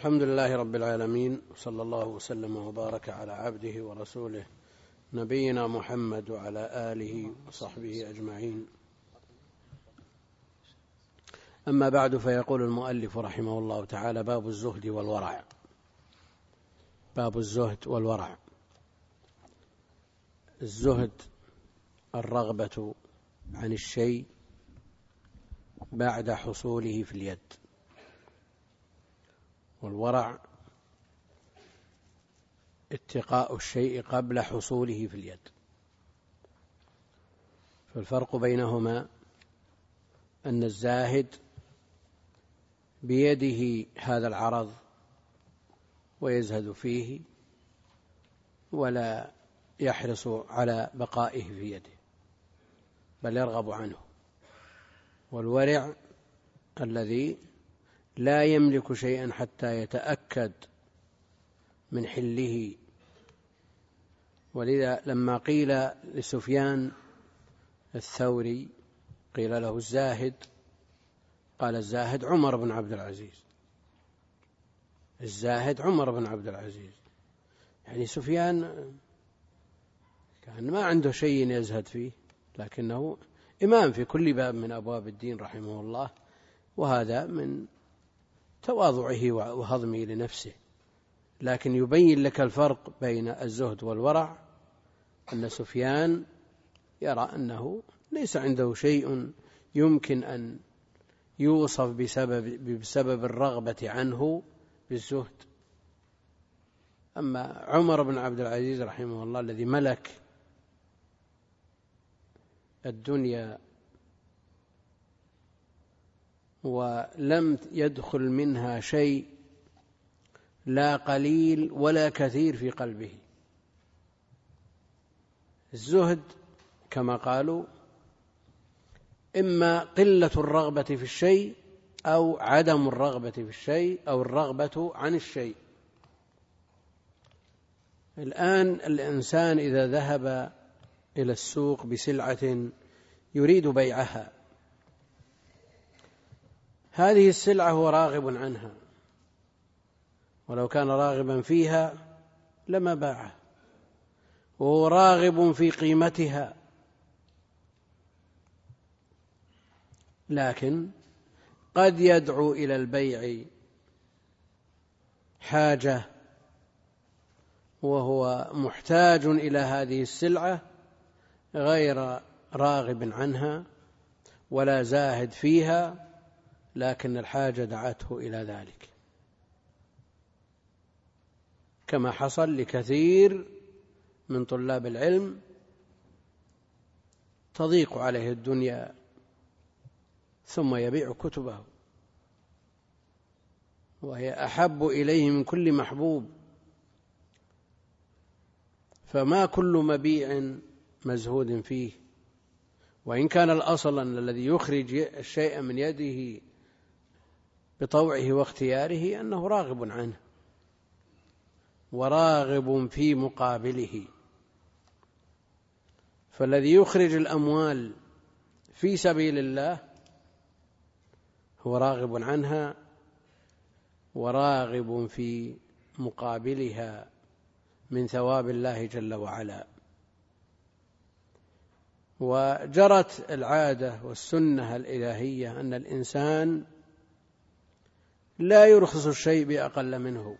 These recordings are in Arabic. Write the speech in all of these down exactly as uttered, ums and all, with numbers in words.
الحمد لله رب العالمين، وصلى الله وسلم وبارك على عبده ورسوله نبينا محمد وعلى آله وصحبه أجمعين. أما بعد، فيقول المؤلف رحمه الله تعالى: باب الزهد والورع. باب الزهد والورع. الزهد الرغبة عن الشيء بعد حصوله في اليد، والورع اتقاء الشيء قبل حصوله في اليد. فالفرق بينهما أن الزاهد بيده هذا العرض ويزهد فيه ولا يحرص على بقائه في يده، بل يرغب عنه. والورع الذي لا يملك شيئا حتى يتأكد من حله. ولذا لما قيل لسفيان الثوري، قيل له الزاهد، قال: الزاهد عمر بن عبد العزيز. الزاهد عمر بن عبد العزيز، يعني سفيان كان ما عنده شيء يزهد فيه، لكنه إمام في كل باب من أبواب الدين رحمه الله، وهذا من تواضعه وهضمه لنفسه. لكن يبين لك الفرق بين الزهد والورع أن سفيان يرى أنه ليس عنده شيء يمكن أن يوصف بسبب, بسبب الرغبة عنه بالزهد. أما عمر بن عبد العزيز رحمه الله الذي ملك الدنيا ولم يدخل منها شيء لا قليل ولا كثير في قلبه. الزهد كما قالوا إما قلة الرغبة في الشيء أو عدم الرغبة في الشيء أو الرغبة عن الشيء. الآن الإنسان إذا ذهب إلى السوق بسلعة يريد بيعها، هذه السلعة هو راغب عنها، ولو كان راغبا فيها لما باعها، وهو راغب في قيمتها، لكن قد يدعو إلى البيع حاجة وهو محتاج إلى هذه السلعة غير راغب عنها ولا زاهد فيها، لكن الحاجة دعته إلى ذلك، كما حصل لكثير من طلاب العلم تضيق عليه الدنيا ثم يبيع كتبه وهي أحب إليه من كل محبوب. فما كل مبيع مزهود فيه، وإن كان الأصل أن الذي يخرج الشيء من يده بطوعه واختياره أنه راغب عنه وراغب في مقابله. فالذي يخرج الأموال في سبيل الله هو راغب عنها وراغب في مقابلها من ثواب الله جل وعلا. وجرت العادة والسنة الإلهية أن الإنسان لا يرخص الشيء بأقل منه.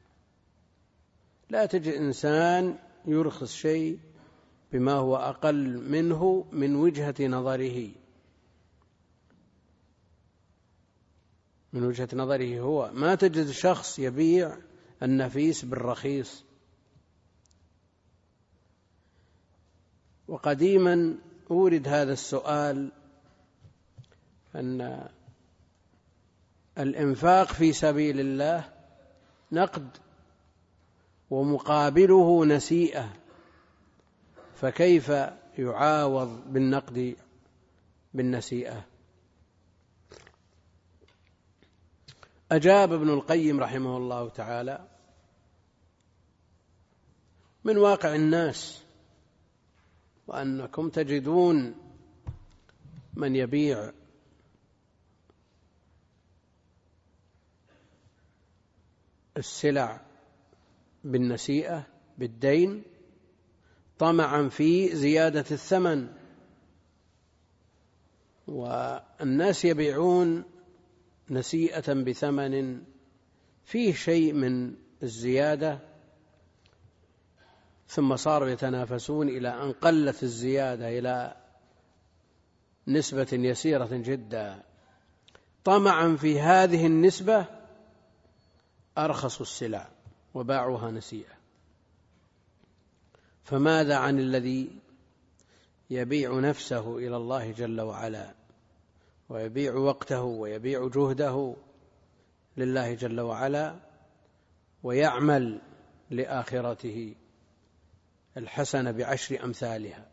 لا تجد إنسان يرخص شيء بما هو أقل منه من وجهة نظره من وجهة نظره هو. ما تجد شخص يبيع النفيس بالرخيص. وقديما أورد هذا السؤال أن الإنفاق في سبيل الله نقد ومقابله نسيئة، فكيف يعاوض بالنقد بالنسيئة؟ أجاب ابن القيم رحمه الله تعالى: من واقع الناس، وأنكم تجدون من يبيع السلع بالنسيئة بالدين طمعا في زيادة الثمن، والناس يبيعون نسيئة بثمن فيه شيء من الزيادة، ثم صاروا يتنافسون إلى أن قلت الزيادة إلى نسبة يسيرة جدا، طمعا في هذه النسبة أرخصوا السلع وباعوها نسيئة. فماذا عن الذي يبيع نفسه إلى الله جل وعلا، ويبيع وقته ويبيع جهده لله جل وعلا، ويعمل لآخرته الحسنة بعشر أمثالها؟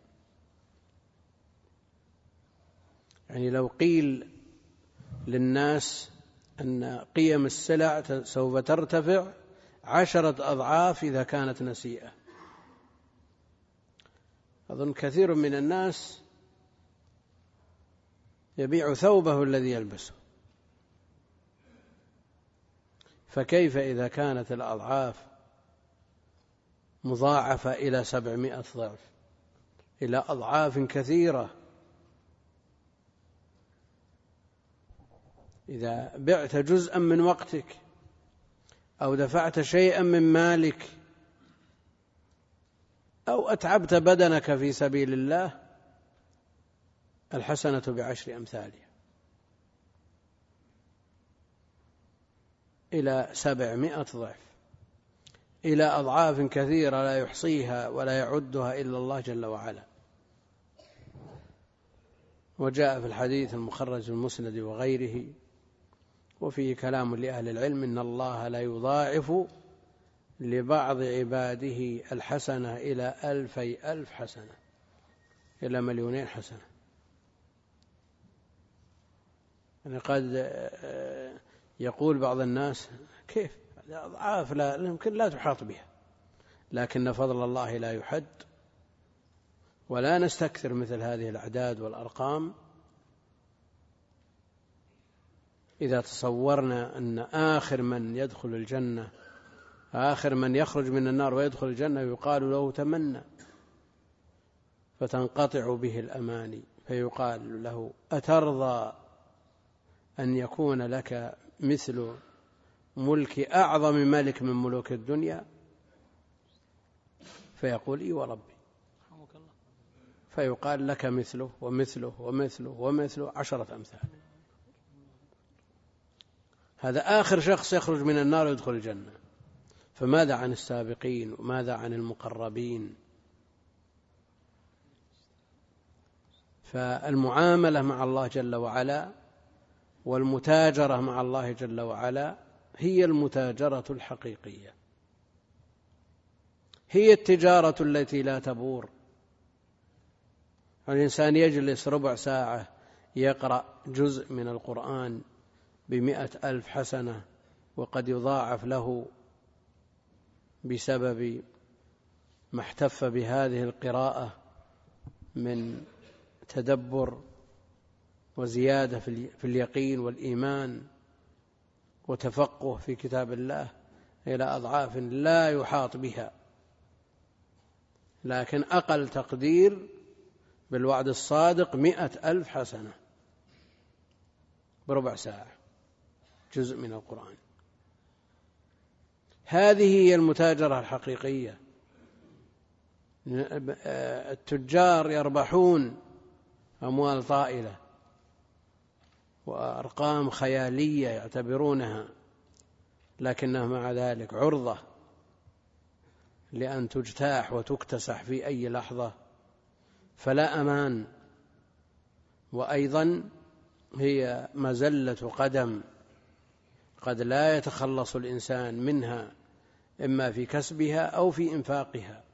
يعني لو قيل للناس أن قيم السلع سوف ترتفع عشرة أضعاف إذا كانت نسيئة، أظن كثير من الناس يبيع ثوبه الذي يلبسه، فكيف إذا كانت الأضعاف مضاعفة إلى سبعمائة ضعف، إلى أضعاف كثيرة؟ إذا بعت جزءا من وقتك أو دفعت شيئا من مالك أو أتعبت بدنك في سبيل الله، الحسنة بعشر أمثالها إلى سبعمائة ضعف، إلى أضعاف كثيرة لا يحصيها ولا يعدها إلا الله جل وعلا. وجاء في الحديث المخرج في المسند وغيره، وفيه كلام لأهل العلم، إن الله لا يضاعف لبعض عباده الحسنة إلى ألفي ألف حسنة، إلى مليونين حسنة. يعني قد يقول بعض الناس كيف أضعاف لا يمكن لا تحاط بها، لكن فضل الله لا يحد، ولا نستكثر مثل هذه الأعداد والأرقام. إذا تصورنا أن آخر من يدخل الجنة، آخر من يخرج من النار ويدخل الجنة يقال له تمنى، فتنقطع به الأماني، فيقال له أترضى أن يكون لك مثل ملك أعظم ملك من ملوك الدنيا؟ فيقول إي وربي، فيقال لك مثله ومثله ومثله ومثله عشرة أمثال. هذا آخر شخص يخرج من النار ويدخل الجنة، فماذا عن السابقين وماذا عن المقربين؟ فالمعاملة مع الله جل وعلا والمتاجرة مع الله جل وعلا هي المتاجرة الحقيقية، هي التجارة التي لا تبور. الإنسان يجلس ربع ساعة يقرأ جزء من القرآن بمئة ألف حسنة، وقد يضاعف له بسبب ما احتف بهذه القراءة من تدبر وزيادة في اليقين والإيمان وتفقه في كتاب الله إلى أضعاف لا يحاط بها. لكن أقل تقدير بالوعد الصادق مئة ألف حسنة بربع ساعة جزء من القرآن. هذه هي المتاجرة الحقيقية. التجار يربحون أموال طائلة وأرقام خيالية يعتبرونها، لكنها مع ذلك عرضة لأن تجتاح وتكتسح في أي لحظة، فلا أمان. وأيضا هي مزلة قدم قد لا يتخلص الإنسان منها، إما في كسبها أو في إنفاقها.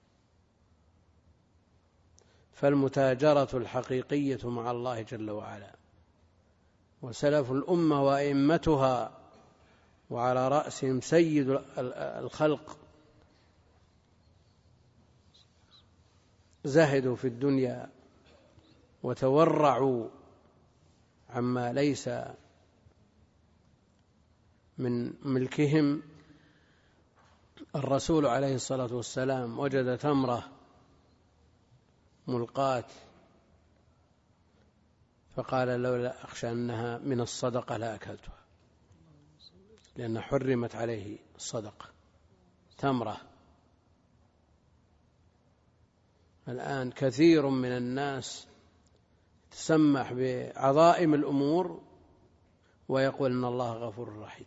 فالمتاجرة الحقيقية مع الله جل وعلا، وسلف الأمة وأئمتها وعلى رأسهم سيد الخلق زهدوا في الدنيا وتورعوا عما ليس من ملكهم الرسول عليه الصلاة والسلام وجد تمرة ملقاة فقال لولا أخشى أنها من الصدقة لأكلتها، لأن حرمت عليه الصدقة تمرة. الآن كثير من الناس تسمح بعظائم الأمور ويقول إن الله غفور رحيم.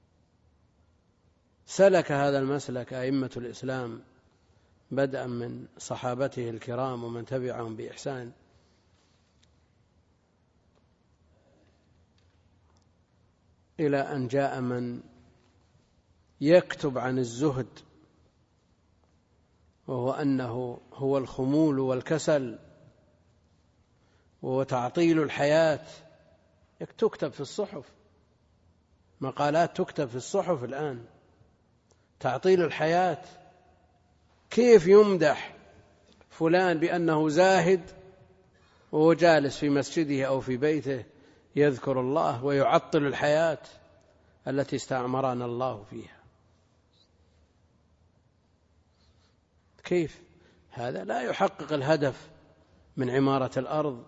سلك هذا المسلك أئمة الإسلام بدءا من صحابته الكرام ومن تبعهم بإحسان إلى أن جاء من يكتب عن الزهد وهو أنه هو الخمول والكسل وهو تعطيل الحياة. تكتب في الصحف مقالات، تكتب في الصحف الآن تعطيل الحياة. كيف يمدح فلان بأنه زاهد وهو جالس في مسجده أو في بيته يذكر الله ويعطل الحياة التي استعمرنا الله فيها؟ كيف؟ هذا لا يحقق الهدف من عمارة الأرض،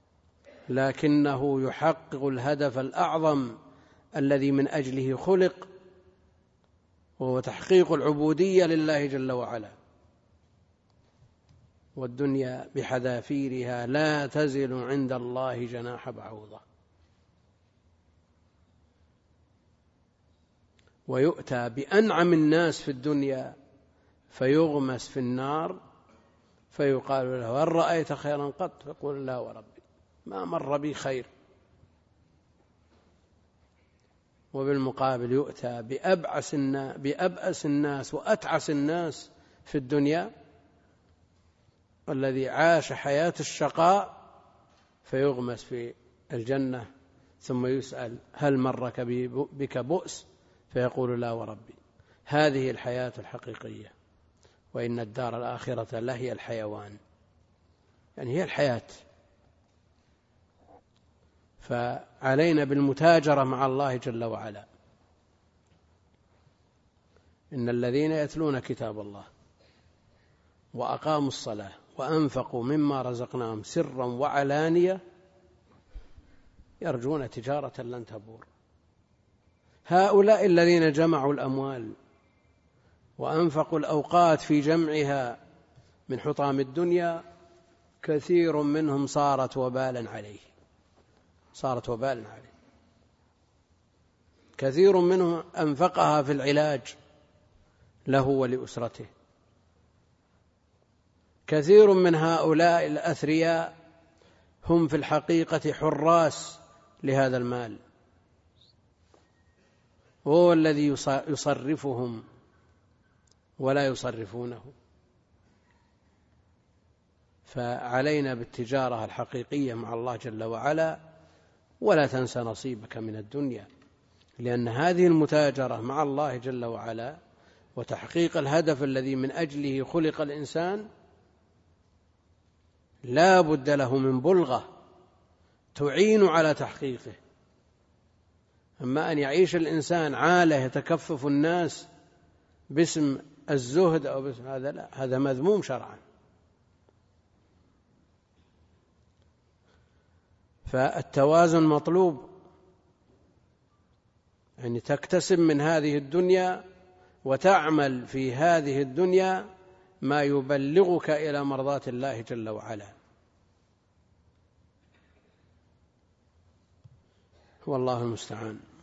لكنه يحقق الهدف الأعظم الذي من أجله خلق، وهو تحقيق العبودية لله جل وعلا. والدنيا بحذافيرها لا تزل عند الله جناح بعوضة. ويؤتى بأنعم الناس في الدنيا فيغمس في النار فيقال له هل رأيت خيرا قط؟ فيقول لا وربي ما مر بي خير. وبالمقابل يؤتى بأبعس الناس, بأبأس الناس وأتعس الناس في الدنيا الذي عاش حياة الشقاء فيغمس في الجنة ثم يسأل هل مرك بك بؤس؟ فيقول لا وربي. هذه الحياة الحقيقية، وإن الدار الآخرة لهي الحيوان، يعني هي الحياة. فعلينا بالمتاجرة مع الله جل وعلا. إن الذين يتلون كتاب الله وأقاموا الصلاة وأنفقوا مما رزقناهم سرا وعلانية يرجون تجارة لن تبور. هؤلاء الذين جمعوا الأموال وأنفقوا الأوقات في جمعها من حطام الدنيا كثير منهم صارت وبالا عليه صارت وبالا عليه كثير منهم أنفقها في العلاج له ولأسرته. كثير من هؤلاء الأثرياء هم في الحقيقة حراس لهذا المال، وهو الذي يصرفهم ولا يصرفونه. فعلينا بالتجارة الحقيقية مع الله جل وعلا، ولا تنسى نصيبك من الدنيا، لأن هذه المتاجرة مع الله جل وعلا وتحقيق الهدف الذي من أجله خلق الإنسان لا بد له من بلغة تعين على تحقيقه. أما أن يعيش الإنسان عالة يتكفف الناس باسم الزهد أو باسم هذا، لا، هذا مذموم شرعا. فالتوازن مطلوب، يعني تكتسب من هذه الدنيا وتعمل في هذه الدنيا ما يبلغك إلى مرضاة الله جل وعلا. والله المستعان.